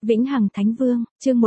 Vĩnh Hằng Thánh Vương, chương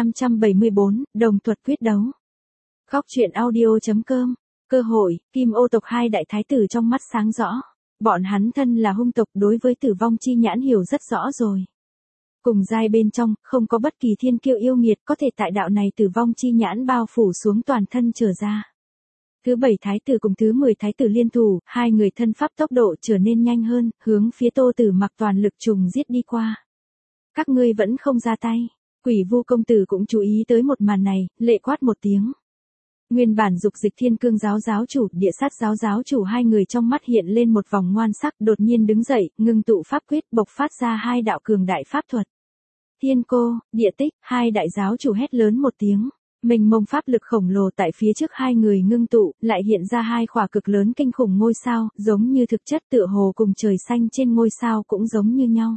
1574, đồng thuật quyết đấu. Góc truyện audio.com, cơ hội, Kim Ô tộc hai đại thái tử trong mắt sáng rõ. Bọn hắn thân là hung tộc đối với tử vong chi nhãn hiểu rất rõ rồi. Cùng giai bên trong, không có bất kỳ thiên kiêu yêu nghiệt có thể tại đạo này tử vong chi nhãn bao phủ xuống toàn thân trở ra. Thứ 7 thái tử cùng thứ 10 thái tử liên thủ, hai người thân pháp tốc độ trở nên nhanh hơn, hướng phía Tô Tử Mặc toàn lực trùng giết đi qua. Các ngươi vẫn không ra tay. Quỷ Vu công tử cũng chú ý tới một màn này, lệ quát một tiếng. Nguyên bản dục dịch thiên cương giáo giáo chủ, địa sát giáo giáo chủ hai người trong mắt hiện lên một vòng ngoan sắc, đột nhiên đứng dậy, ngưng tụ pháp quyết bộc phát ra hai đạo cường đại pháp thuật. Thiên cô, địa tích, hai đại giáo chủ hét lớn một tiếng. Mênh mông pháp lực khổng lồ tại phía trước hai người ngưng tụ, lại hiện ra hai khỏa cực lớn kinh khủng ngôi sao, giống như thực chất tựa hồ cùng trời xanh trên ngôi sao cũng giống như nhau.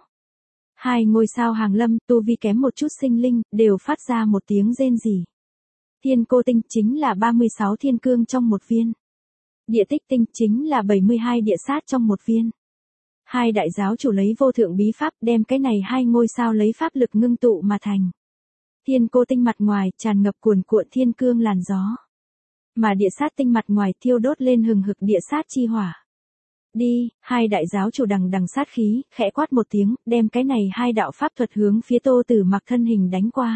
Hai ngôi sao hàng lâm, tu vi kém một chút sinh linh, đều phát ra một tiếng rên rỉ. Thiên cô tinh chính là 36 thiên cương trong một viên. Địa tích tinh chính là 72 địa sát trong một viên. Hai đại giáo chủ lấy vô thượng bí pháp đem cái này hai ngôi sao lấy pháp lực ngưng tụ mà thành. Thiên cô tinh mặt ngoài tràn ngập cuồn cuộn thiên cương làn gió. Mà địa sát tinh mặt ngoài thiêu đốt lên hừng hực địa sát chi hỏa. Đi, hai đại giáo chủ đằng sát khí, khẽ quát một tiếng, đem cái này hai đạo pháp thuật hướng phía Tô Tử Mặc thân hình đánh qua.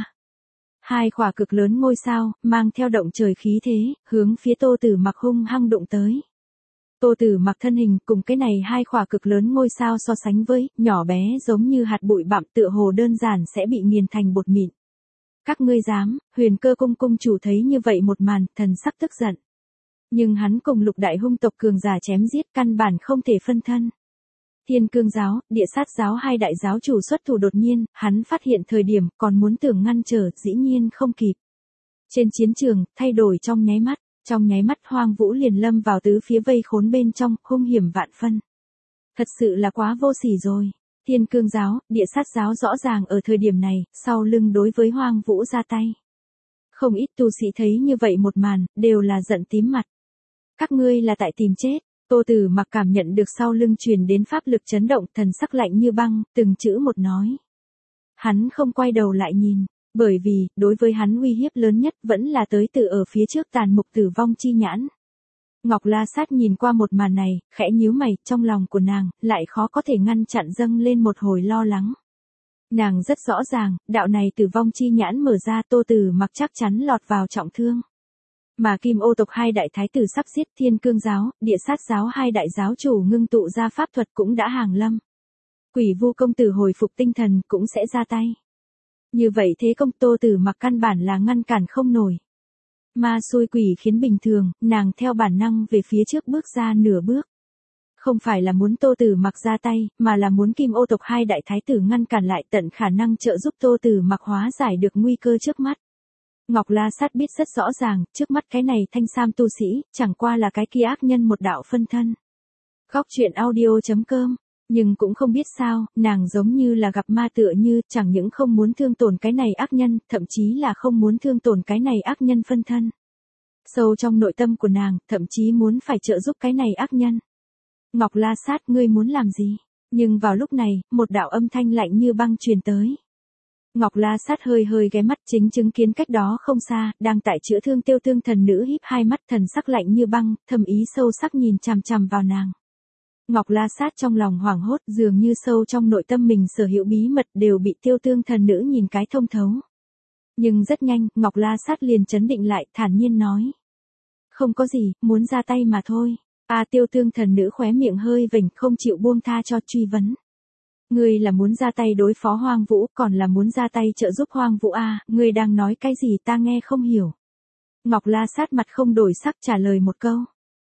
Hai khỏa cực lớn ngôi sao, mang theo động trời khí thế, hướng phía Tô Tử Mặc hung hăng đụng tới. Tô Tử Mặc thân hình cùng cái này hai khỏa cực lớn ngôi sao so sánh với, nhỏ bé giống như hạt bụi bặm tựa hồ đơn giản sẽ bị nghiền thành bột mịn. Các ngươi dám, Huyền Cơ cung cung chủ thấy như vậy một màn, thần sắc tức giận. Nhưng hắn cùng lục đại hung tộc cường giả chém giết căn bản không thể phân thân. Thiên cương giáo, địa sát giáo hai đại giáo chủ xuất thủ đột nhiên, hắn phát hiện thời điểm còn muốn tưởng ngăn trở, dĩ nhiên không kịp. Trên chiến trường, thay đổi trong nháy mắt Hoang Vũ liền lâm vào tứ phía vây khốn bên trong, hung hiểm vạn phân. Thật sự là quá vô sỉ rồi. Thiên cương giáo, địa sát giáo rõ ràng ở thời điểm này, sau lưng đối với Hoang Vũ ra tay. Không ít tu sĩ thấy như vậy một màn, đều là giận tím mặt. Các ngươi là tại tìm chết. Tô Tử Mặc cảm nhận được sau lưng truyền đến pháp lực chấn động, thần sắc lạnh như băng, từng chữ một nói. Hắn không quay đầu lại nhìn, bởi vì, đối với hắn uy hiếp lớn nhất vẫn là tới từ ở phía trước tàn mục tử vong chi nhãn. Ngọc La Sát nhìn qua một màn này, khẽ nhíu mày, trong lòng của nàng, lại khó có thể ngăn chặn dâng lên một hồi lo lắng. Nàng rất rõ ràng, đạo này tử vong chi nhãn mở ra Tô Tử Mặc chắc chắn lọt vào trọng thương. Mà Kim Ô tộc hai đại thái tử sắp giết Thiên Cương giáo, địa sát giáo hai đại giáo chủ ngưng tụ ra pháp thuật cũng đã hàng lâm. Quỷ Vu công tử hồi phục tinh thần cũng sẽ ra tay. Như vậy thế công Tô Tử Mặc căn bản là ngăn cản không nổi. Ma xui quỷ khiến bình thường, nàng theo bản năng về phía trước bước ra nửa bước. Không phải là muốn Tô Tử Mặc ra tay, mà là muốn Kim Ô tộc hai đại thái tử ngăn cản lại tận khả năng trợ giúp Tô Tử Mặc hóa giải được nguy cơ trước mắt. Ngọc La Sát biết rất rõ ràng, trước mắt cái này thanh sam tu sĩ, chẳng qua là cái kia ác nhân một đạo phân thân. Góc truyện audio.com, nhưng cũng không biết sao, nàng giống như là gặp ma tựa như, chẳng những không muốn thương tổn cái này ác nhân, thậm chí là không muốn thương tổn cái này ác nhân phân thân. Sâu trong nội tâm của nàng, thậm chí muốn phải trợ giúp cái này ác nhân. Ngọc La Sát, ngươi muốn làm gì? Nhưng vào lúc này, một đạo âm thanh lạnh như băng truyền tới. Ngọc La Sát hơi ghé mắt, chính chứng kiến cách đó không xa, đang tại chữa thương Tiêu Tương thần nữ híp hai mắt, thần sắc lạnh như băng, thầm ý sâu sắc nhìn chằm chằm vào nàng. Ngọc La Sát trong lòng hoảng hốt, dường như sâu trong nội tâm mình sở hữu bí mật đều bị Tiêu Tương thần nữ nhìn cái thông thấu. Nhưng rất nhanh, Ngọc La Sát liền trấn định lại, thản nhiên nói. Không có gì, muốn ra tay mà thôi. Tiêu Tương thần nữ khóe miệng hơi vểnh, không chịu buông tha cho truy vấn. Ngươi là muốn ra tay đối phó Hoang Vũ, còn là muốn ra tay trợ giúp Hoang Vũ ngươi đang nói cái gì ta nghe không hiểu. Ngọc La Sát mặt không đổi sắc trả lời một câu.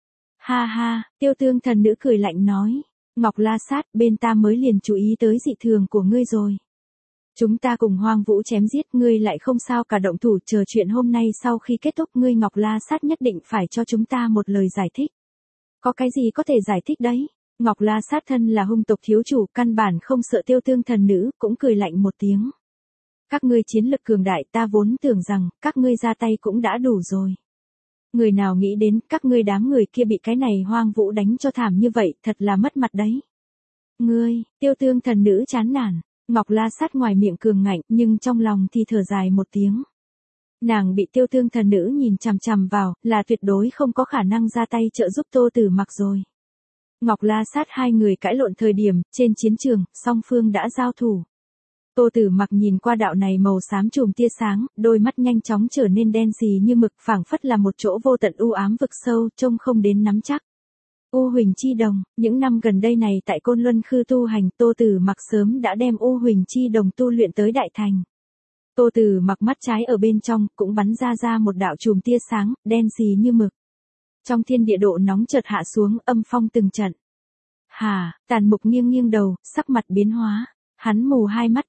Ha ha, Tiêu Tương thần nữ cười lạnh nói. Ngọc La Sát, bên ta mới liền chú ý tới dị thường của ngươi rồi. Chúng ta cùng Hoang Vũ chém giết, ngươi lại không sao cả động thủ, chờ chuyện hôm nay sau khi kết thúc ngươi Ngọc La Sát nhất định phải cho chúng ta một lời giải thích. Có cái gì có thể giải thích đấy? Ngọc La Sát thân là hung tộc thiếu chủ, căn bản không sợ Tiêu Tương thần nữ, cũng cười lạnh một tiếng. Các ngươi chiến lực cường đại, ta vốn tưởng rằng, các ngươi ra tay cũng đã đủ rồi. Người nào nghĩ đến, các ngươi đám người kia bị cái này Hoang Vũ đánh cho thảm như vậy, thật là mất mặt đấy. Ngươi, Tiêu Tương thần nữ chán nản. Ngọc La Sát ngoài miệng cường ngạnh nhưng trong lòng thì thở dài một tiếng. Nàng bị Tiêu Thương thần nữ nhìn chằm chằm vào, là tuyệt đối không có khả năng ra tay trợ giúp Tô Tử Mặc rồi. Ngọc La Sát hai người cãi lộn thời điểm, trên chiến trường, song phương đã giao thủ. Tô Tử Mặc nhìn qua đạo này màu xám chùm tia sáng, đôi mắt nhanh chóng trở nên đen sì như mực, phảng phất là một chỗ vô tận u ám vực sâu, trông không đến nắm chắc. U Huỳnh Chi Đồng, những năm gần đây này tại Côn Luân Khư tu hành, Tô Tử Mặc sớm đã đem U Huỳnh Chi Đồng tu luyện tới đại thành. Tô Tử Mặc mắt trái ở bên trong, cũng bắn ra một đạo chùm tia sáng, đen sì như mực. Trong thiên địa độ nóng chợt hạ xuống, âm phong từng trận. Hà, Tàn Mục nghiêng đầu, sắc mặt biến hóa. Hắn mù hai mắt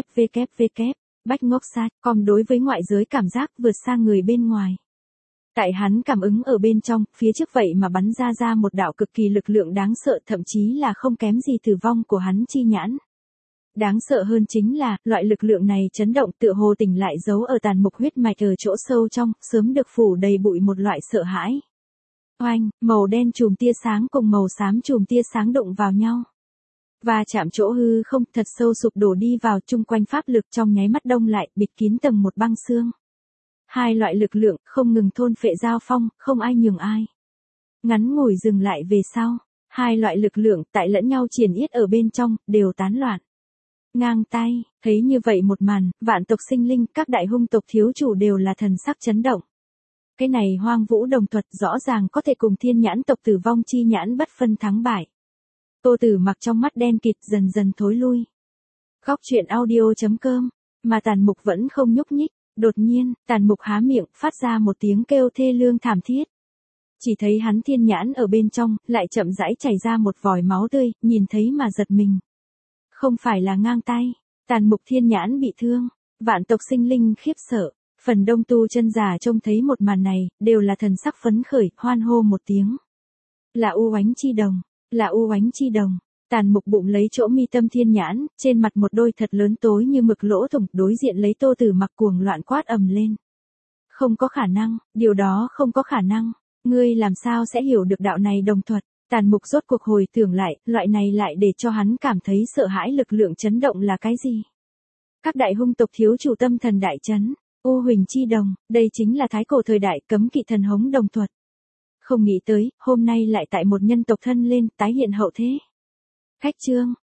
bách ngốc sát, còn đối với ngoại giới cảm giác vượt xa người bên ngoài. Tại hắn cảm ứng ở bên trong, phía trước vậy mà bắn ra một đạo cực kỳ lực lượng đáng sợ, thậm chí là không kém gì tử vong của hắn chi nhãn. Đáng sợ hơn chính là, loại lực lượng này chấn động tựa hồ tỉnh lại giấu ở Tàn Mục huyết mạch ở chỗ sâu trong, sớm được phủ đầy bụi một loại sợ hãi. Oanh, màu đen chùm tia sáng cùng màu xám chùm tia sáng đụng vào nhau. Và chạm chỗ hư không, thật sâu sụp đổ đi vào, chung quanh pháp lực trong nháy mắt đông lại, bịt kín tầng một băng xương. Hai loại lực lượng không ngừng thôn phệ giao phong, không ai nhường ai. Ngắn ngủi dừng lại về sau, hai loại lực lượng tại lẫn nhau triển yết ở bên trong, đều tán loạn. Ngang tay, thấy như vậy một màn, vạn tộc sinh linh, các đại hung tộc thiếu chủ đều là thần sắc chấn động. Cái này Hoang Vũ Đồng thuật rõ ràng có thể cùng Thiên Nhãn tộc Tử Vong chi nhãn bất phân thắng bại. Tô Tử Mặc trong mắt đen kịt dần dần thối lui. Khóc chuyện audio.com, mà Tàn Mục vẫn không nhúc nhích. Đột nhiên, Tàn Mục há miệng, phát ra một tiếng kêu thê lương thảm thiết. Chỉ thấy hắn thiên nhãn ở bên trong, lại chậm rãi chảy ra một vòi máu tươi, nhìn thấy mà giật mình. Không phải là ngang tay, Tàn Mục thiên nhãn bị thương, vạn tộc sinh linh khiếp sợ. Phần đông tu chân giả trông thấy một màn này, đều là thần sắc phấn khởi, hoan hô một tiếng. Là U Oánh Chi Đồng, là U Oánh Chi Đồng. Tàn Mục bụng lấy chỗ mi tâm thiên nhãn, trên mặt một đôi thật lớn tối như mực lỗ thủng, đối diện lấy Tô Tử Mặc cuồng loạn quát ầm lên. Không có khả năng, điều đó không có khả năng. Ngươi làm sao sẽ hiểu được đạo này đồng thuật? Tàn Mục rốt cuộc hồi tưởng lại, loại này lại để cho hắn cảm thấy sợ hãi lực lượng chấn động là cái gì? Các đại hung tộc thiếu chủ tâm thần đại chấn. U Huỳnh Chi Đồng, đây chính là thái cổ thời đại cấm kỵ thần hống đồng thuật. Không nghĩ tới, hôm nay lại tại một nhân tộc thân lên, tái hiện hậu thế. Khách chương.